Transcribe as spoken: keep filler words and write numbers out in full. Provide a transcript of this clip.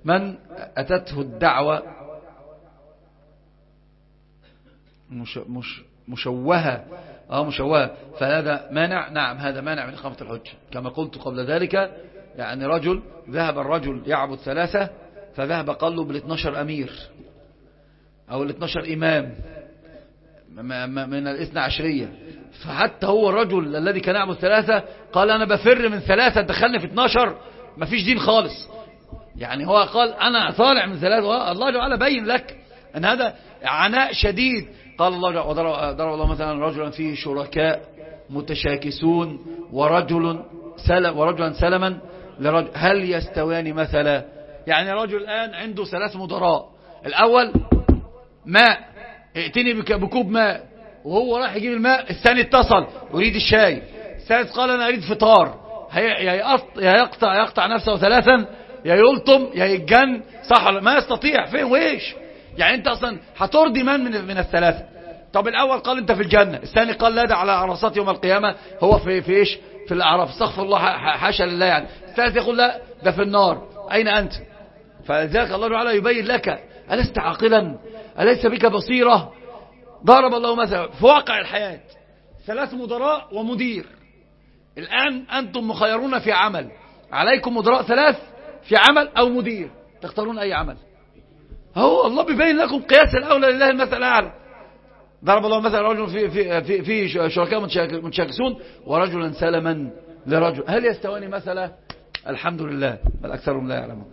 من أتته الدعوة مش مش مشوهة اه مشوهة فهذا مانع. نعم هذا مانع من إقامة الحجة كما قلت قبل ذلك. يعني رجل ذهب الرجل يعبد ثلاثة فذهب قال له بالاثناشر أمير أو الاثناشر إمام من الاثنى عشرية. فحتى هو الرجل الذي كان يعبد ثلاثة قال أنا بفر من ثلاثة دخلني في اثناشر مفيش دين خالص. يعني هو قال أنا طالع من ثلاثة. الله جعل بين لك أن هذا عناء شديد. قال الله ضرب الله مثلا رجلا فيه شركاء متشاكسون ورجل سلم ورجلا سلما لرجل هل يستويان مثلا. يعني رجل الآن عنده ثلاث مدراء. الأول ماء ائتني بكوب ماء وهو راح يجيب الماء. الثاني اتصل يريد الشاي. الثالث قال أنا أريد فطار. يا يقطع يقطع نفسه ثلاثا يا يلطم يا يتجن. صح ما يستطيع فين ويش. يعني انت اصلا هترضي من من, من الثلاثه. طب الاول قال انت في الجنه. الثاني قال لا ده على عرصات يوم القيامه هو في في ايش في الاعراف. استغفر الله حاشا لله. يعني الثالث يقول لا ده في النار. اين انت. فلذلك الله تعالى يبين لك ألست عاقلا أليس بك بصيره. ضرب الله مثلا في واقع الحياه ثلاث مدراء ومدير. الان انتم مخيرون في عمل. عليكم مدراء ثلاث في عمل او مدير. تختارون اي عمل. هو الله بيبين لكم قياس الأولى لله المثل الأعلى. ضرب الله مثلا رجل في في في, في شركاء متشاكسون ورجلا سلما لرجل هل يستواني مثلا. الحمد لله بل أكثرهم لا يعلمون.